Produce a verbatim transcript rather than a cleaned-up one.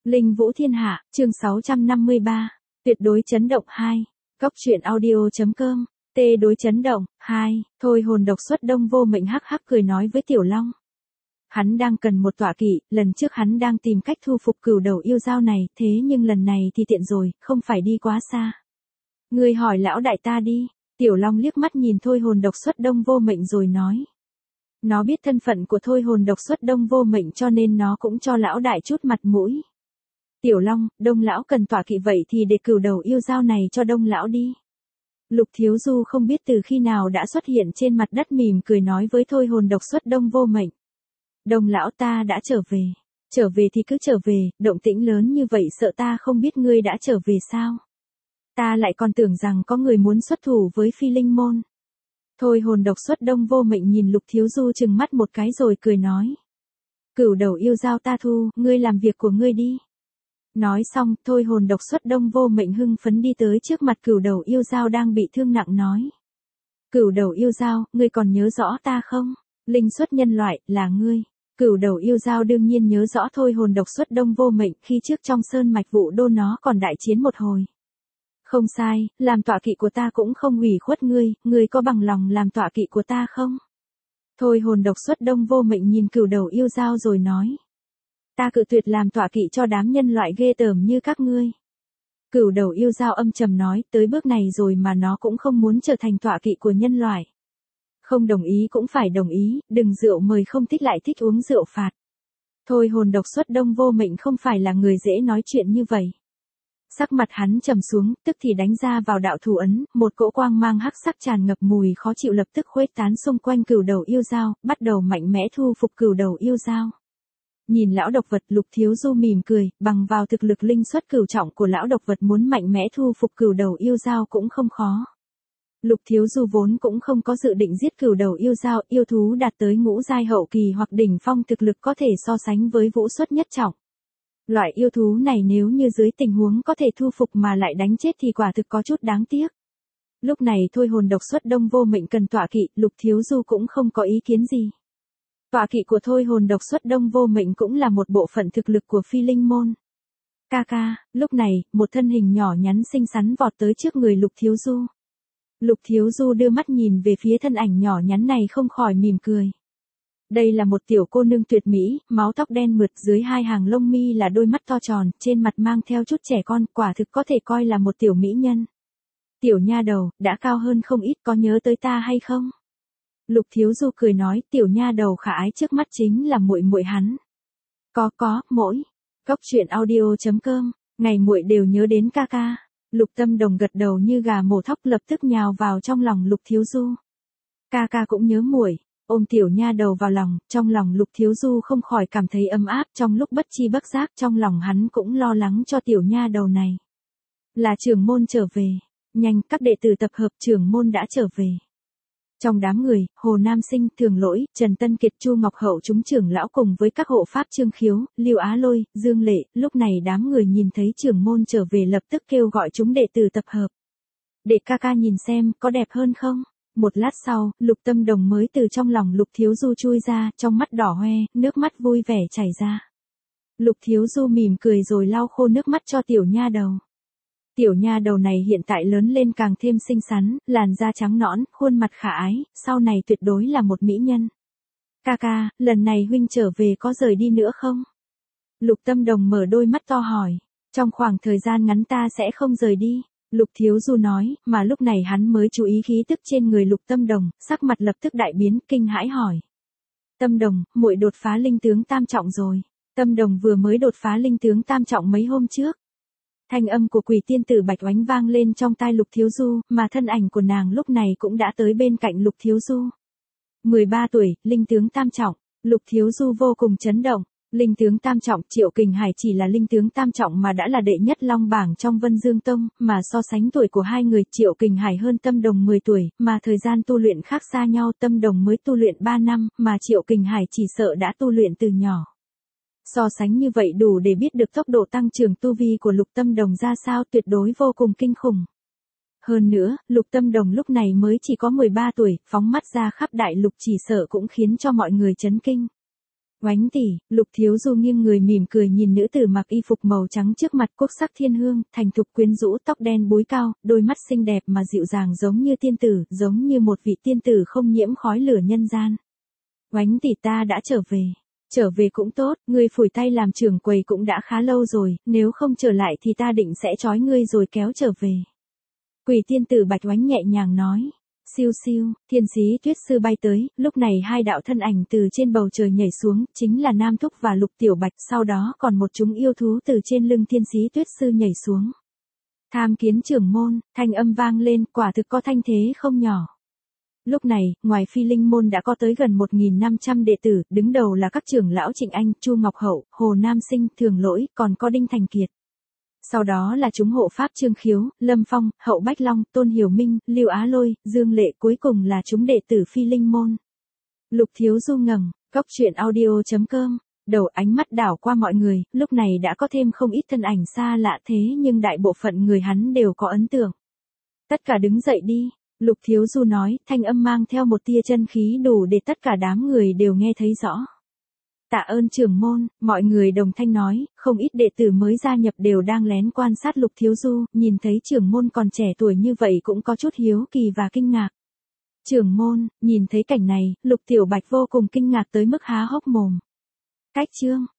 Linh Vũ Thiên Hạ, chương sáu trăm năm mươi ba. Tuyệt đối chấn động hai. Cốc truyện audio.com. T đối chấn động hai. Thôi hồn độc xuất Đông Vô Mệnh hắc hắc cười nói với Tiểu Long. Hắn đang cần một tọa kỵ, lần trước hắn đang tìm cách thu phục cửu đầu yêu dao này, thế nhưng lần này thì tiện rồi, không phải đi quá xa. Ngươi hỏi lão đại ta đi. Tiểu Long liếc mắt nhìn Thôi hồn độc xuất Đông Vô Mệnh rồi nói. Nó biết thân phận của Thôi hồn độc xuất Đông Vô Mệnh cho nên nó cũng cho lão đại chút mặt mũi. Tiểu Long, Đông lão cần tọa kỵ vậy thì để cửu đầu yêu dao này cho Đông lão đi. Lục Thiếu Du không biết từ khi nào đã xuất hiện trên mặt đất mỉm cười nói với Thôi hồn độc xuất Đông Vô Mệnh. Đông lão ta đã trở về. Trở về thì cứ trở về, động tĩnh lớn như vậy sợ ta không biết ngươi đã trở về sao. Ta lại còn tưởng rằng có người muốn xuất thủ với Phi Linh Môn. Thôi hồn độc xuất Đông Vô Mệnh nhìn Lục Thiếu Du chừng mắt một cái rồi cười nói. Cửu đầu yêu dao ta thu, ngươi làm việc của ngươi đi. Nói xong, Thôi hồn độc xuất Đông Vô Mệnh hưng phấn đi tới trước mặt cửu đầu yêu dao đang bị thương nặng nói. Cửu đầu yêu dao, ngươi còn nhớ rõ ta không? Linh xuất nhân loại, là ngươi. Cửu đầu yêu dao đương nhiên nhớ rõ Thôi hồn độc xuất Đông Vô Mệnh khi trước trong sơn mạch Vụ Đô nó còn đại chiến một hồi. Không sai, làm tọa kỵ của ta cũng không hủy khuất ngươi, ngươi có bằng lòng làm tọa kỵ của ta không? Thôi hồn độc xuất Đông Vô Mệnh nhìn cửu đầu yêu dao rồi nói. Ta cự tuyệt làm tọa kỵ cho đám nhân loại ghê tởm như các ngươi. Cửu đầu yêu dao âm trầm nói, tới bước này rồi mà nó cũng không muốn trở thành tọa kỵ của nhân loại. Không đồng ý cũng phải đồng ý, đừng rượu mời không thích lại thích uống rượu phạt. Thôi hồn độc xuất Đông Vô Mệnh không phải là người dễ nói chuyện như vậy. Sắc mặt hắn trầm xuống, tức thì đánh ra vào đạo thủ ấn, một cỗ quang mang hắc sắc tràn ngập mùi khó chịu lập tức khuếch tán xung quanh cửu đầu yêu dao, bắt đầu mạnh mẽ thu phục cửu đầu yêu dao. Nhìn lão độc vật Lục Thiếu Du mỉm cười, bằng vào thực lực linh xuất cửu trọng của lão độc vật muốn mạnh mẽ thu phục cửu đầu yêu dao cũng không khó. Lục Thiếu Du vốn cũng không có dự định giết cửu đầu yêu dao, yêu thú đạt tới ngũ giai hậu kỳ hoặc đỉnh phong thực lực có thể so sánh với vũ xuất nhất trọng. Loại yêu thú này nếu như dưới tình huống có thể thu phục mà lại đánh chết thì quả thực có chút đáng tiếc. Lúc này Thôi hồn độc xuất Đông Vô Mệnh cần tọa kỵ, Lục Thiếu Du cũng không có ý kiến gì. Tọa kỵ của Thôi hồn độc xuất Đông Vô Mệnh cũng là một bộ phận thực lực của Phi Linh Môn. Ca ca, lúc này, một thân hình nhỏ nhắn xinh xắn vọt tới trước người Lục Thiếu Du. Lục Thiếu Du đưa mắt nhìn về phía thân ảnh nhỏ nhắn này không khỏi mỉm cười. Đây là một tiểu cô nương tuyệt mỹ, máo tóc đen mượt dưới hai hàng lông mi là đôi mắt to tròn, trên mặt mang theo chút trẻ con, quả thực có thể coi là một tiểu mỹ nhân. Tiểu nha đầu, đã cao hơn không ít, có nhớ tới ta hay không? Lục Thiếu Du cười nói, tiểu nha đầu khả ái trước mắt chính là muội muội hắn. Có có, mỗi. Cốc truyện audio.com, ngày muội đều nhớ đến ca ca. Lục Tâm Đồng gật đầu như gà mổ thóc lập tức nhào vào trong lòng Lục Thiếu Du. Ca ca cũng nhớ muội. Ôm tiểu nha đầu vào lòng, trong lòng Lục Thiếu Du không khỏi cảm thấy ấm áp, trong lúc bất chi bất giác trong lòng hắn cũng lo lắng cho tiểu nha đầu này. Là trưởng môn trở về. Nhanh, các đệ tử tập hợp, trưởng môn đã trở về. Trong đám người, Hồ Nam Sinh, Thường Lỗi, Trần Tân Kiệt, Chu Ngọc Hậu chúng trưởng lão cùng với các hộ pháp Trương Khiếu, Lưu Á Lôi, Dương Lệ, lúc này đám người nhìn thấy trưởng môn trở về lập tức kêu gọi chúng đệ tử tập hợp. Để ca ca nhìn xem, có đẹp hơn không? Một lát sau, Lục Tâm Đồng mới từ trong lòng Lục Thiếu Du chui ra, trong mắt đỏ hoe, nước mắt vui vẻ chảy ra. Lục Thiếu Du mỉm cười rồi lau khô nước mắt cho tiểu nha đầu. Tiểu nha đầu này hiện tại lớn lên càng thêm xinh xắn, làn da trắng nõn, khuôn mặt khả ái, sau này tuyệt đối là một mỹ nhân. Ca ca, lần này huynh trở về có rời đi nữa không? Lục Tâm Đồng mở đôi mắt to hỏi. Trong khoảng thời gian ngắn ta sẽ không rời đi. Lục Thiếu Du nói, mà lúc này hắn mới chú ý khí tức trên người Lục Tâm Đồng, sắc mặt lập tức đại biến, kinh hãi hỏi. Tâm Đồng, muội đột phá linh tướng tam trọng rồi. Tâm Đồng vừa mới đột phá linh tướng tam trọng mấy hôm trước. Thanh âm của Quỷ Tiên Tử Bạch Oánh vang lên trong tai Lục Thiếu Du, mà thân ảnh của nàng lúc này cũng đã tới bên cạnh Lục Thiếu Du. mười ba tuổi, linh tướng tam trọng, Lục Thiếu Du vô cùng chấn động. Linh tướng tam trọng, Triệu Kình Hải chỉ là linh tướng tam trọng mà đã là đệ nhất long bảng trong Vân Dương Tông, mà so sánh tuổi của hai người, Triệu Kình Hải hơn Tâm Đồng mười tuổi, mà thời gian tu luyện khác xa nhau, Tâm Đồng mới tu luyện ba năm, mà Triệu Kình Hải chỉ sợ đã tu luyện từ nhỏ. So sánh như vậy đủ để biết được tốc độ tăng trưởng tu vi của Lục Tâm Đồng ra sao, tuyệt đối vô cùng kinh khủng. Hơn nữa, Lục Tâm Đồng lúc này mới chỉ có mười ba tuổi, phóng mắt ra khắp đại lục chỉ sợ cũng khiến cho mọi người chấn kinh. Oánh tỷ, Lục Thiếu Du nghiêng người mỉm cười nhìn nữ tử mặc y phục màu trắng trước mặt, quốc sắc thiên hương, thành thục quyến rũ, tóc đen búi cao, đôi mắt xinh đẹp mà dịu dàng giống như tiên tử, giống như một vị tiên tử không nhiễm khói lửa nhân gian. Oánh tỷ, ta đã trở về. Trở về cũng tốt, ngươi phủi tay làm trưởng quầy cũng đã khá lâu rồi, nếu không trở lại thì ta định sẽ trói ngươi rồi kéo trở về. Quỷ tiên tử Bạch Oánh nhẹ nhàng nói. Siêu siêu, thiên sĩ tuyết sư bay tới, lúc này hai đạo thân ảnh từ trên bầu trời nhảy xuống, chính là Nam Thúc và Lục Tiểu Bạch, sau đó còn một chúng yêu thú từ trên lưng thiên sĩ tuyết sư nhảy xuống. Tham kiến trưởng môn, thanh âm vang lên, quả thực có thanh thế không nhỏ. Lúc này, ngoài Phi Linh môn đã có tới gần một nghìn năm trăm đệ tử, đứng đầu là các trưởng lão Trịnh Anh, Chu Ngọc Hậu, Hồ Nam Sinh, Thường Lỗi, còn có Đinh Thành Kiệt. Sau đó là chúng hộ pháp Trương Khiếu, Lâm Phong, Hậu Bách Long, Tôn Hiểu Minh, Lưu Á Lôi, Dương Lệ, cuối cùng là chúng đệ tử Phi Linh môn. Lục Thiếu Du ngẩng, cốc truyện audio chấm com, đầu ánh mắt đảo qua mọi người, lúc này đã có thêm không ít thân ảnh xa lạ thế nhưng đại bộ phận người hắn đều có ấn tượng. Tất cả đứng dậy đi, Lục Thiếu Du nói, thanh âm mang theo một tia chân khí đủ để tất cả đám người đều nghe thấy rõ. Tạ ơn trưởng môn, mọi người đồng thanh nói, không ít đệ tử mới gia nhập đều đang lén quan sát Lục Thiếu Du, nhìn thấy trưởng môn còn trẻ tuổi như vậy cũng có chút hiếu kỳ và kinh ngạc. Trưởng môn, nhìn thấy cảnh này, Lục Tiểu Bạch vô cùng kinh ngạc tới mức há hốc mồm. Cách chương,